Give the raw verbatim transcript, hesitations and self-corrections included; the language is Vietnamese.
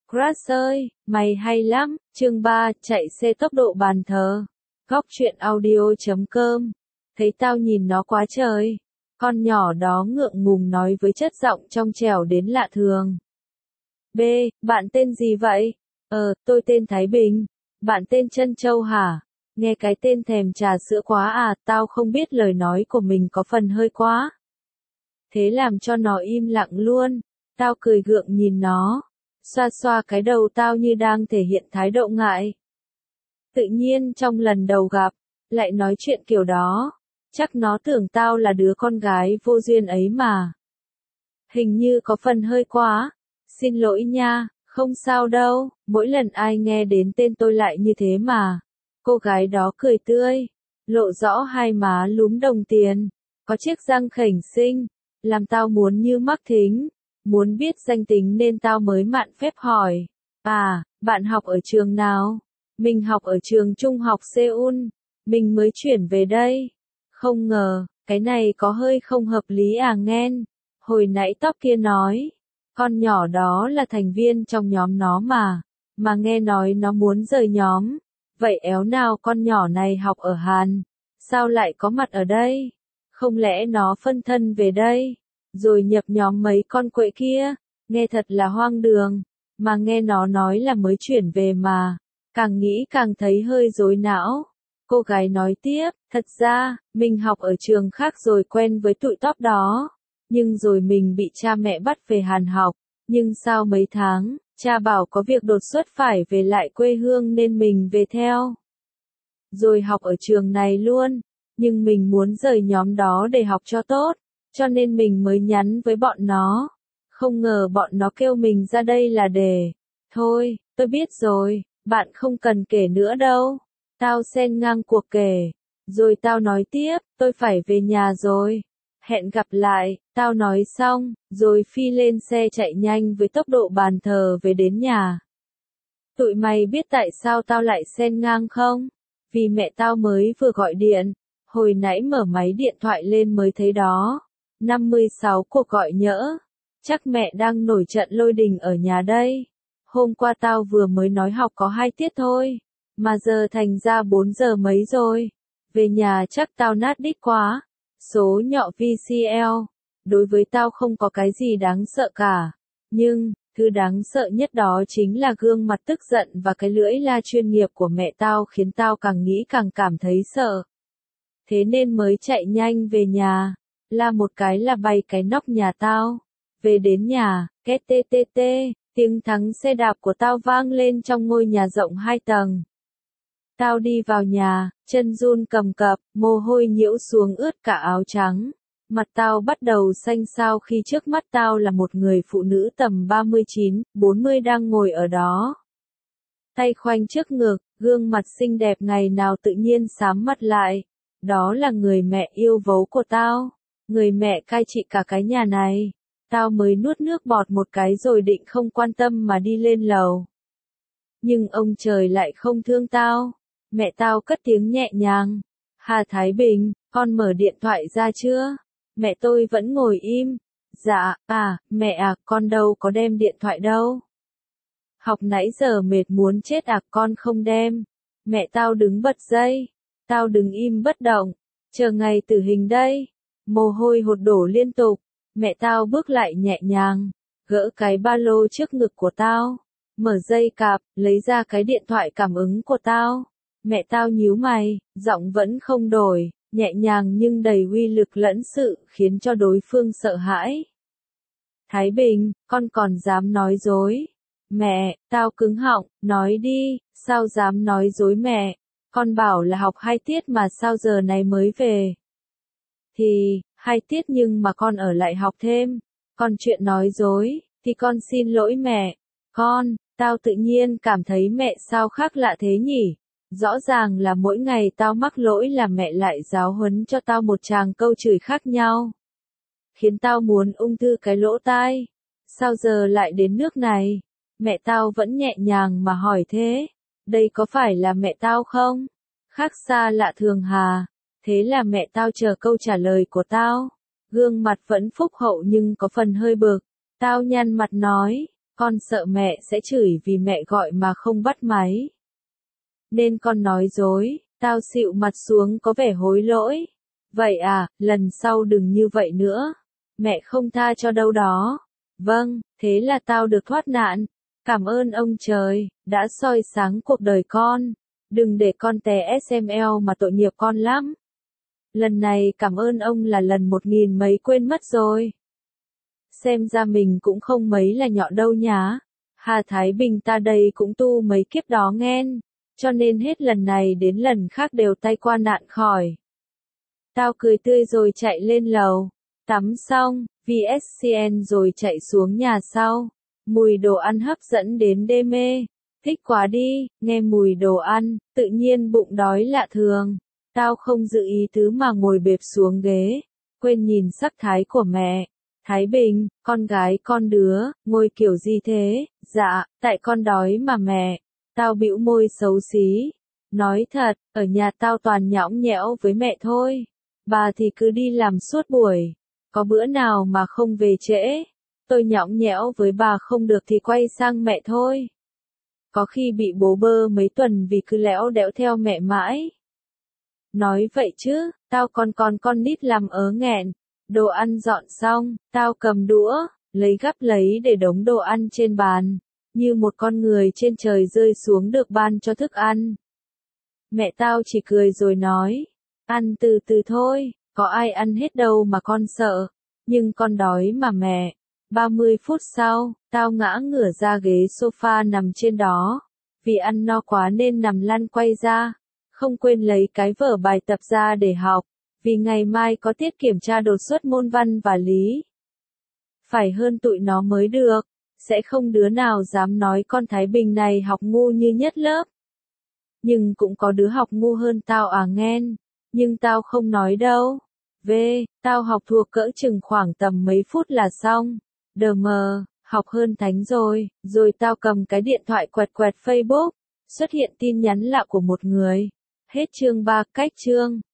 Crush ơi, mày hay lắm, chương ba, chạy xe tốc độ bàn thờ. Góc truyện audio chấm com. Thấy tao nhìn nó quá trời. Con nhỏ đó ngượng ngùng nói với chất giọng trong trẻo đến lạ thường. B, bạn tên gì vậy? Ờ, tôi tên Thái Bình. Bạn tên Trân Châu hả? Nghe cái tên thèm trà sữa quá à, tao không biết lời nói của mình có phần hơi quá. Thế làm cho nó im lặng luôn. Tao cười gượng nhìn nó. Xoa xoa cái đầu tao như đang thể hiện thái độ ngại. Tự nhiên trong lần đầu gặp, lại nói chuyện kiểu đó. Chắc nó tưởng tao là đứa con gái vô duyên ấy mà. Hình như có phần hơi quá. Xin lỗi nha, không sao đâu, mỗi lần ai nghe đến tên tôi lại như thế mà. Cô gái đó cười tươi, lộ rõ hai má lúm đồng tiền, có chiếc răng khểnh xinh, làm tao muốn như mắc thính. Muốn biết danh tính nên tao mới mạn phép hỏi. À, bạn học ở trường nào? Mình học ở trường trung học Seoul. Mình mới chuyển về đây. Không ngờ, cái này có hơi không hợp lý à nghen. Hồi nãy tóc kia nói, con nhỏ đó là thành viên trong nhóm nó mà. Mà nghe nói nó muốn rời nhóm. Vậy éo nào con nhỏ này học ở Hàn? Sao lại có mặt ở đây? Không lẽ nó phân thân về đây? Rồi nhập nhóm mấy con quậy kia, nghe thật là hoang đường, mà nghe nó nói là mới chuyển về mà, càng nghĩ càng thấy hơi rối não. Cô gái nói tiếp, thật ra, mình học ở trường khác rồi quen với tụi tóc đó, nhưng rồi mình bị cha mẹ bắt về Hàn học, nhưng sau mấy tháng, cha bảo có việc đột xuất phải về lại quê hương nên mình về theo. Rồi học ở trường này luôn, nhưng mình muốn rời nhóm đó để học cho tốt. Cho nên mình mới nhắn với bọn nó. Không ngờ bọn nó kêu mình ra đây là để. Thôi, tôi biết rồi, bạn không cần kể nữa đâu. Tao xen ngang cuộc kể. Rồi tao nói tiếp, tôi phải về nhà rồi. Hẹn gặp lại, tao nói xong, rồi phi lên xe chạy nhanh với tốc độ bàn thờ về đến nhà. Tụi mày biết tại sao tao lại xen ngang không? Vì mẹ tao mới vừa gọi điện. Hồi nãy mở máy điện thoại lên mới thấy đó. năm mươi sáu cuộc gọi nhỡ. Chắc mẹ đang nổi trận lôi đình ở nhà đây. Hôm qua tao vừa mới nói học có hai tiết thôi. Mà giờ thành ra bốn giờ mấy rồi. Về nhà chắc tao nát đít quá. Số nhọ vê xê lờ. Đối với tao không có cái gì đáng sợ cả. Nhưng, thứ đáng sợ nhất đó chính là gương mặt tức giận và cái lưỡi la chuyên nghiệp của mẹ tao khiến tao càng nghĩ càng cảm thấy sợ. Thế nên mới chạy nhanh về nhà. La một cái là bay cái nóc nhà tao. Về đến nhà, két tê tê tê, tiếng thắng xe đạp của tao vang lên trong ngôi nhà rộng hai tầng. Tao đi vào nhà, chân run cầm cập, mồ hôi nhiễu xuống ướt cả áo trắng. Mặt tao bắt đầu xanh xao khi trước mắt tao là một người phụ nữ tầm ba mươi chín, bốn mươi đang ngồi ở đó. Tay khoanh trước ngực, gương mặt xinh đẹp ngày nào tự nhiên xám mặt lại. Đó là người mẹ yêu dấu của tao. Người mẹ cai trị cả cái nhà này. Tao mới nuốt nước bọt một cái rồi định không quan tâm mà đi lên lầu. Nhưng ông trời lại không thương tao. Mẹ tao cất tiếng nhẹ nhàng. Hà Thái Bình, con mở điện thoại ra chưa? Mẹ tôi vẫn ngồi im. Dạ, à, mẹ à, con đâu có đem điện thoại đâu. Học nãy giờ mệt muốn chết à, con không đem. Mẹ tao đứng bật dậy. Tao đứng im bất động. Chờ ngày tử hình đây. Mồ hôi hột đổ liên tục. Mẹ tao bước lại nhẹ nhàng. Gỡ cái ba lô trước ngực của tao. Mở dây cạp, lấy ra cái điện thoại cảm ứng của tao. Mẹ tao nhíu mày, giọng vẫn không đổi, nhẹ nhàng nhưng đầy uy lực lẫn sự, khiến cho đối phương sợ hãi. Thái Bình, con còn dám nói dối. Mẹ, tao cứng họng, nói đi, sao dám nói dối mẹ. Con bảo là học hai tiết mà sao giờ này mới về. Thì, hai tiết nhưng mà con ở lại học thêm. Còn chuyện nói dối, thì con xin lỗi mẹ. Con, tao tự nhiên cảm thấy mẹ sao khác lạ thế nhỉ? Rõ ràng là mỗi ngày tao mắc lỗi là mẹ lại giáo huấn cho tao một tràng câu chửi khác nhau. Khiến tao muốn ung thư cái lỗ tai. Sao giờ lại đến nước này? Mẹ tao vẫn nhẹ nhàng mà hỏi thế. Đây có phải là mẹ tao không? Khác xa lạ thường hà. Thế là mẹ tao chờ câu trả lời của tao. Gương mặt vẫn phúc hậu nhưng có phần hơi bực. Tao nhăn mặt nói. Con sợ mẹ sẽ chửi vì mẹ gọi mà không bắt máy. Nên con nói dối, tao xịu mặt xuống có vẻ hối lỗi. Vậy à, lần sau đừng như vậy nữa. Mẹ không tha cho đâu đó. Vâng, thế là tao được thoát nạn. Cảm ơn ông trời, đã soi sáng cuộc đời con. Đừng để con té ét em lờ mà tội nghiệp con lắm. Lần này cảm ơn ông là lần một nghìn mấy quên mất rồi. Xem ra mình cũng không mấy là nhọ đâu nhá. Hà Thái Bình ta đây cũng tu mấy kiếp đó nghen. Cho nên hết lần này đến lần khác đều tay qua nạn khỏi. Tao cười tươi rồi chạy lên lầu. Tắm xong, vê ét xê en rồi chạy xuống nhà sau. Mùi đồ ăn hấp dẫn đến đê mê. Thích quá đi, nghe mùi đồ ăn, tự nhiên bụng đói lạ thường. Tao không dự ý tứ mà ngồi bẹp xuống ghế. Quên nhìn sắc thái của mẹ. Thái Bình, con gái con đứa, ngồi kiểu gì thế? Dạ, tại con đói mà mẹ. Tao bĩu môi xấu xí. Nói thật, ở nhà tao toàn nhõng nhẽo với mẹ thôi. Bà thì cứ đi làm suốt buổi. Có bữa nào mà không về trễ. Tôi nhõng nhẽo với bà không được thì quay sang mẹ thôi. Có khi bị bố bơ mấy tuần vì cứ lẽo đẽo theo mẹ mãi. Nói vậy chứ, tao còn còn con nít làm ớ nghẹn. Đồ ăn dọn xong, tao cầm đũa, lấy gắp lấy để đống đồ ăn trên bàn. Như một con người trên trời rơi xuống được ban cho thức ăn. Mẹ tao chỉ cười rồi nói, ăn từ từ thôi, có ai ăn hết đâu mà con sợ. Nhưng con đói mà mẹ. ba mươi phút sau, tao ngã ngửa ra ghế sofa nằm trên đó. Vì ăn no quá nên nằm lăn quay ra. Không quên lấy cái vở bài tập ra để học. Vì ngày mai có tiết kiểm tra đột xuất môn văn và lý. Phải hơn tụi nó mới được. Sẽ không đứa nào dám nói con Thái Bình này học ngu như nhất lớp. Nhưng cũng có đứa học ngu hơn tao à nghen. Nhưng tao không nói đâu. V, tao học thuộc cỡ chừng khoảng tầm mấy phút là xong. Đờ mờ, học hơn thánh rồi. Rồi tao cầm cái điện thoại quẹt quẹt Facebook. Xuất hiện tin nhắn lạ của một người. Hết chương ba, cách chương.